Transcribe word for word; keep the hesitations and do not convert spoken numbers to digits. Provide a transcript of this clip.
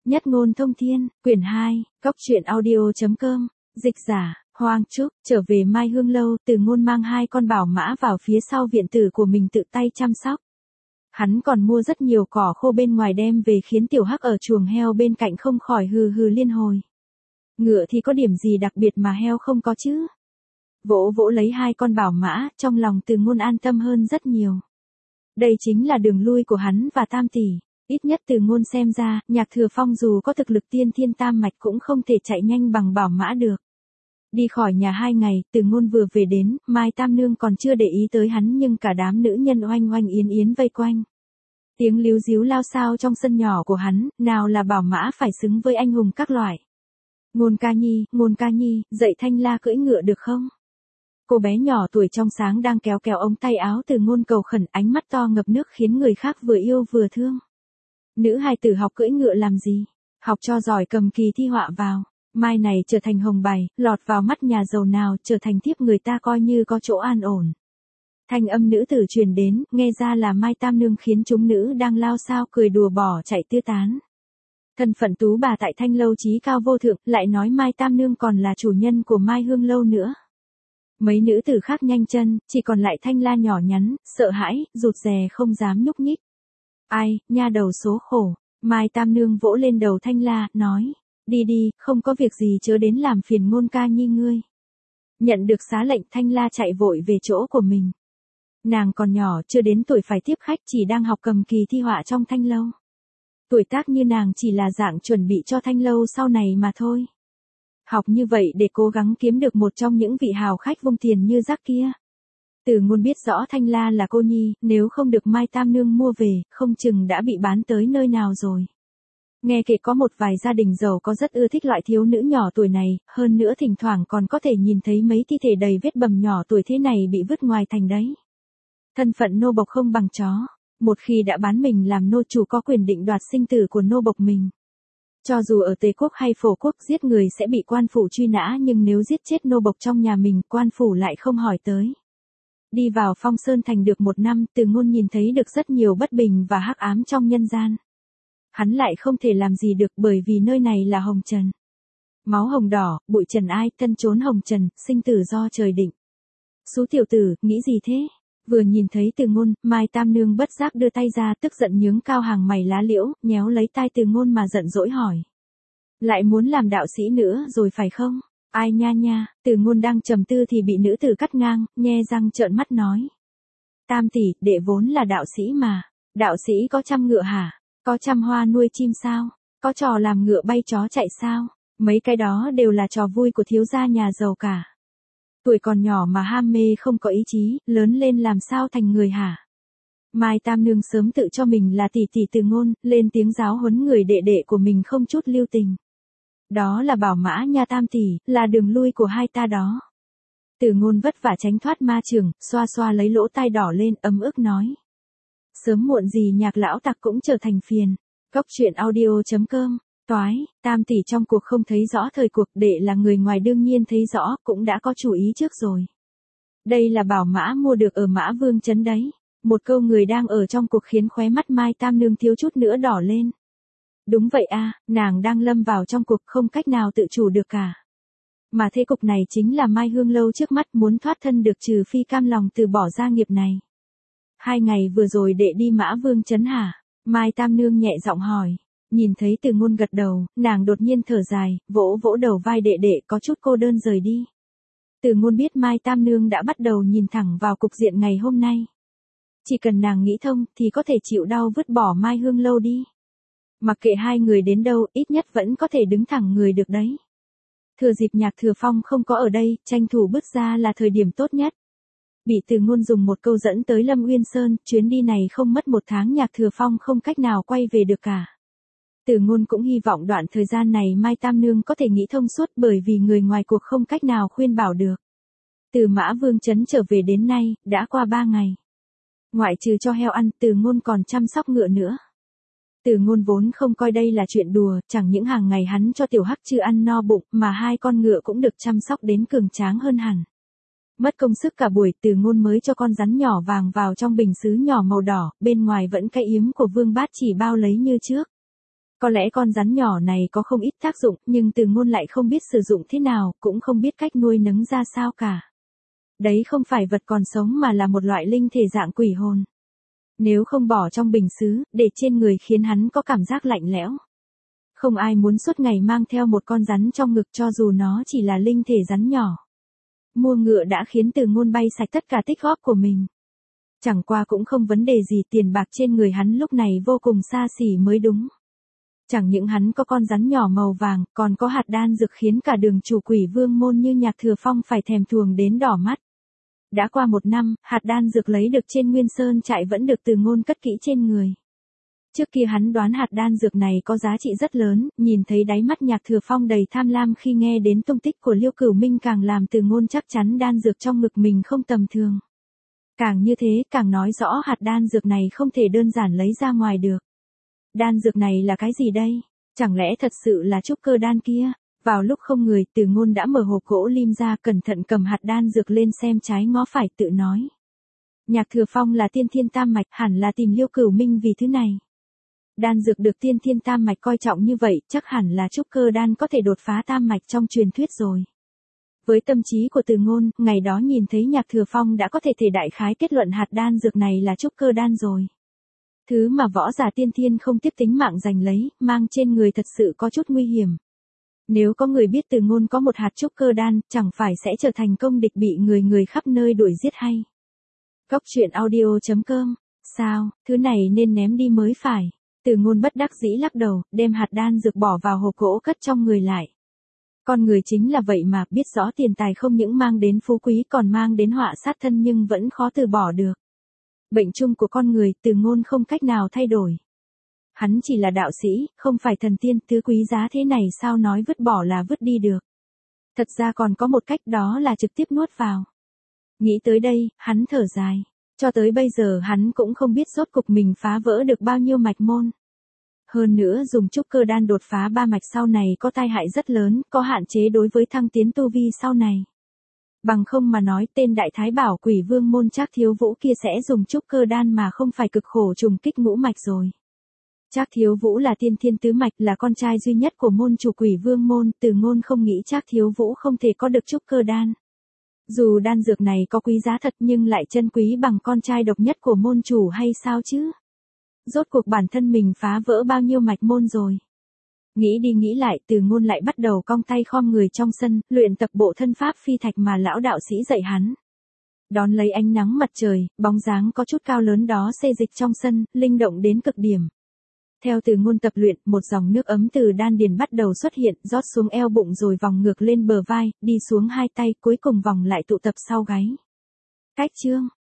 Nhất ngôn thông thiên, quyển hai, cóc truyện audio.com, dịch giả, Hoang Trúc, trở về Mai Hương Lâu, Từ Ngôn mang hai con bảo mã vào phía sau viện tử của mình tự tay chăm sóc. Hắn còn mua rất nhiều cỏ khô bên ngoài đem về khiến tiểu hắc ở chuồng heo bên cạnh không khỏi hừ hừ liên hồi. Ngựa thì có điểm gì đặc biệt mà heo không có chứ? Vỗ vỗ lấy hai con bảo mã, trong lòng Từ Ngôn an tâm hơn rất nhiều. Đây chính là đường lui của hắn và Tam tỷ. Ít nhất Từ Ngôn xem ra, Nhạc Thừa Phong dù có thực lực tiên thiên tam mạch cũng không thể chạy nhanh bằng bảo mã được. Đi khỏi nhà hai ngày, Từ Ngôn vừa về đến, Mai Tam Nương còn chưa để ý tới hắn nhưng cả đám nữ nhân oanh oanh yến yến vây quanh. Tiếng líu díu lao xao trong sân nhỏ của hắn, nào là bảo mã phải xứng với anh hùng các loại. Ngôn ca nhi, Ngôn ca nhi, dạy Thanh La cưỡi ngựa được không? Cô bé nhỏ tuổi trong sáng đang kéo kéo ống tay áo Từ Ngôn cầu khẩn, ánh mắt to ngập nước khiến người khác vừa yêu vừa thương. Nữ hài tử học cưỡi ngựa làm gì? Học cho giỏi cầm kỳ thi họa vào. Mai này trở thành hồng bài, lọt vào mắt nhà giàu nào trở thành thiếp người ta coi như có chỗ an ổn. Thanh âm nữ tử truyền đến, nghe ra là Mai Tam Nương khiến chúng nữ đang lao sao cười đùa bỏ chạy tứ tán. Thân phận tú bà tại Thanh Lâu chí cao vô thượng, lại nói Mai Tam Nương còn là chủ nhân của Mai Hương Lâu nữa. Mấy nữ tử khác nhanh chân, chỉ còn lại Thanh La nhỏ nhắn, sợ hãi, rụt rè không dám nhúc nhích. Ai, nha đầu số khổ. Mai Tam Nương vỗ lên đầu Thanh La, nói. Đi đi, không có việc gì chớ đến làm phiền Ngôn ca nhi ngươi. Nhận được xá lệnh, Thanh La chạy vội về chỗ của mình. Nàng còn nhỏ, chưa đến tuổi phải tiếp khách, chỉ đang học cầm kỳ thi họa trong Thanh Lâu. Tuổi tác như nàng chỉ là dạng chuẩn bị cho Thanh Lâu sau này mà thôi. Học như vậy để cố gắng kiếm được một trong những vị hào khách vung tiền như rác kia. Từ Ngôn biết rõ Thanh La là cô nhi, nếu không được Mai Tam Nương mua về, không chừng đã bị bán tới nơi nào rồi. Nghe kể có một vài gia đình giàu có rất ưa thích loại thiếu nữ nhỏ tuổi này, hơn nữa thỉnh thoảng còn có thể nhìn thấy mấy thi thể đầy vết bầm nhỏ tuổi thế này bị vứt ngoài thành đấy. Thân phận nô bộc không bằng chó, một khi đã bán mình làm nô chủ có quyền định đoạt sinh tử của nô bộc mình. Cho dù ở Tề quốc hay Phổ quốc giết người sẽ bị quan phủ truy nã nhưng nếu giết chết nô bộc trong nhà mình, quan phủ lại không hỏi tới. Đi vào Phong Sơn Thành được một năm, Từ Ngôn nhìn thấy được rất nhiều bất bình và hắc ám trong nhân gian. Hắn lại không thể làm gì được bởi vì nơi này là hồng trần. Máu hồng đỏ, bụi trần ai, thân trốn hồng trần, sinh tử do trời định. Xú tiểu tử, nghĩ gì thế? Vừa nhìn thấy Từ Ngôn, Mai Tam Nương bất giác đưa tay ra, tức giận nhướng cao hàng mày lá liễu, nhéo lấy tai Từ Ngôn mà giận dỗi hỏi. Lại muốn làm đạo sĩ nữa rồi phải không? Ai nha nha, Từ Ngôn đang trầm tư thì bị nữ tử cắt ngang, nhe răng trợn mắt nói. Tam tỷ, đệ vốn là đạo sĩ mà. Đạo sĩ có trăm ngựa hả? Có trăm hoa nuôi chim sao? Có trò làm ngựa bay chó chạy sao? Mấy cái đó đều là trò vui của thiếu gia nhà giàu cả. Tuổi còn nhỏ mà ham mê không có ý chí, lớn lên làm sao thành người hả? Mai Tam Nương sớm tự cho mình là tỷ tỷ Từ Ngôn, lên tiếng giáo huấn người đệ đệ của mình không chút lưu tình. Đó là bảo mã nha Tam tỷ, là đường lui của hai ta đó. Từ Ngôn vất vả tránh thoát ma trường, xoa xoa lấy lỗ tai đỏ lên, ấm ức nói. Sớm muộn gì Nhạc lão tặc cũng trở thành phiền. Cóc truyện audio.com, toái, Tam tỷ trong cuộc không thấy rõ thời cuộc, đệ là người ngoài đương nhiên thấy rõ, cũng đã có chủ ý trước rồi. Đây là bảo mã mua được ở Mã Vương trấn đấy. Một câu người đang ở trong cuộc khiến khóe mắt Mai Tam Nương thiếu chút nữa đỏ lên. Đúng vậy a, nàng đang lâm vào trong cuộc không cách nào tự chủ được cả. Mà thế cục này chính là Mai Hương Lâu trước mắt, muốn thoát thân được trừ phi cam lòng từ bỏ gia nghiệp này. Hai ngày vừa rồi đệ đi Mã Vương trấn hả? Mai Tam Nương nhẹ giọng hỏi. Nhìn thấy Từ Ngôn gật đầu, nàng đột nhiên thở dài, vỗ vỗ đầu vai đệ đệ có chút cô đơn rời đi. Từ Ngôn biết Mai Tam Nương đã bắt đầu nhìn thẳng vào cục diện ngày hôm nay. Chỉ cần nàng nghĩ thông thì có thể chịu đau vứt bỏ Mai Hương Lâu đi. Mặc kệ hai người đến đâu, ít nhất vẫn có thể đứng thẳng người được đấy. Thừa dịp Nhạc Thừa Phong không có ở đây, tranh thủ bước ra là thời điểm tốt nhất. Bị Từ Ngôn dùng một câu dẫn tới Lâm Uyên Sơn, chuyến đi này không mất một tháng Nhạc Thừa Phong không cách nào quay về được cả. Từ Ngôn cũng hy vọng đoạn thời gian này Mai Tam Nương có thể nghĩ thông suốt bởi vì người ngoài cuộc không cách nào khuyên bảo được. Từ Mã Vương trấn trở về đến nay, đã qua ba ngày. Ngoại trừ cho heo ăn, Từ Ngôn còn chăm sóc ngựa nữa. Từ Ngôn vốn không coi đây là chuyện đùa, chẳng những hàng ngày hắn cho tiểu hắc chưa ăn no bụng, mà hai con ngựa cũng được chăm sóc đến cường tráng hơn hẳn. Mất công sức cả buổi, Từ Ngôn mới cho con rắn nhỏ vàng vào trong bình sứ nhỏ màu đỏ, bên ngoài vẫn cái yếm của Vương Bát Chỉ bao lấy như trước. Có lẽ con rắn nhỏ này có không ít tác dụng, nhưng Từ Ngôn lại không biết sử dụng thế nào, cũng không biết cách nuôi nấng ra sao cả. Đấy không phải vật còn sống mà là một loại linh thể dạng quỷ hồn. Nếu không bỏ trong bình sứ, để trên người khiến hắn có cảm giác lạnh lẽo. Không ai muốn suốt ngày mang theo một con rắn trong ngực cho dù nó chỉ là linh thể rắn nhỏ. Mua ngựa đã khiến Từ Ngôn bay sạch tất cả tích góp của mình. Chẳng qua cũng không vấn đề gì, tiền bạc trên người hắn lúc này vô cùng xa xỉ mới đúng. Chẳng những hắn có con rắn nhỏ màu vàng, còn có hạt đan dược khiến cả đường chủ Quỷ Vương môn như Nhạc Thừa Phong phải thèm thuồng đến đỏ mắt. Đã qua một năm, hạt đan dược lấy được trên Nguyên Sơn trại vẫn được Từ Ngôn cất kỹ trên người. Trước kia hắn đoán hạt đan dược này có giá trị rất lớn, nhìn thấy đáy mắt Nhạc Thừa Phong đầy tham lam khi nghe đến tung tích của Liêu Cửu Minh càng làm Từ Ngôn chắc chắn đan dược trong ngực mình không tầm thường. Càng như thế, càng nói rõ hạt đan dược này không thể đơn giản lấy ra ngoài được. Đan dược này là cái gì đây? Chẳng lẽ thật sự là trúc cơ đan kia? Vào lúc không người, Từ Ngôn đã mở hộp gỗ lim ra, cẩn thận cầm hạt đan dược lên xem trái ngó phải, tự nói. Nhạc Thừa Phong là tiên thiên tam mạch, hẳn là tìm Liêu Cửu Minh vì thứ này. Đan dược được tiên thiên tam mạch coi trọng như vậy, chắc hẳn là trúc cơ đan có thể đột phá tam mạch trong truyền thuyết rồi. Với tâm trí của Từ Ngôn, ngày đó nhìn thấy Nhạc Thừa Phong đã có thể thể đại khái kết luận hạt đan dược này là trúc cơ đan rồi. Thứ mà võ giả tiên thiên không tiếp tính mạng giành lấy, mang trên người thật sự có chút nguy hiểm. Nếu có người biết Từ Ngôn có một hạt trúc cơ đan, chẳng phải sẽ trở thành công địch bị người người khắp nơi đuổi giết hay. Cốc truyện audio chấm com. Sao, thứ này nên ném đi mới phải. Từ Ngôn bất đắc dĩ lắc đầu, đem hạt đan dược bỏ vào hộp gỗ cất trong người lại. Con người chính là vậy mà, biết rõ tiền tài không những mang đến phú quý còn mang đến họa sát thân nhưng vẫn khó từ bỏ được. Bệnh chung của con người, Từ Ngôn không cách nào thay đổi. Hắn chỉ là đạo sĩ, không phải thần tiên, thứ quý giá thế này sao nói vứt bỏ là vứt đi được. Thật ra còn có một cách, đó là trực tiếp nuốt vào. Nghĩ tới đây, hắn thở dài. Cho tới bây giờ hắn cũng không biết rốt cục mình phá vỡ được bao nhiêu mạch môn. Hơn nữa dùng trúc cơ đan đột phá ba mạch sau này có tai hại rất lớn, có hạn chế đối với thăng tiến tu vi sau này. Bằng không mà nói, tên Đại Thái Bảo Quỷ Vương môn Trác Thiếu Vũ kia sẽ dùng trúc cơ đan mà không phải cực khổ trùng kích ngũ mạch rồi. Trác Thiếu Vũ là tiên thiên tứ mạch, là con trai duy nhất của môn chủ Quỷ Vương môn, Từ Ngôn không nghĩ Trác Thiếu Vũ không thể có được trúc cơ đan. Dù đan dược này có quý giá thật nhưng lại chân quý bằng con trai độc nhất của môn chủ hay sao chứ? Rốt cuộc bản thân mình phá vỡ bao nhiêu mạch môn rồi. Nghĩ đi nghĩ lại, Từ Ngôn lại bắt đầu cong tay khom người trong sân, luyện tập bộ thân pháp phi thạch mà lão đạo sĩ dạy hắn. Đón lấy ánh nắng mặt trời, bóng dáng có chút cao lớn đó xê dịch trong sân, linh động đến cực điểm. Theo Từ Ngôn tập luyện, một dòng nước ấm từ đan điền bắt đầu xuất hiện, rót xuống eo bụng rồi vòng ngược lên bờ vai, đi xuống hai tay, cuối cùng vòng lại tụ tập sau gáy. Cách chương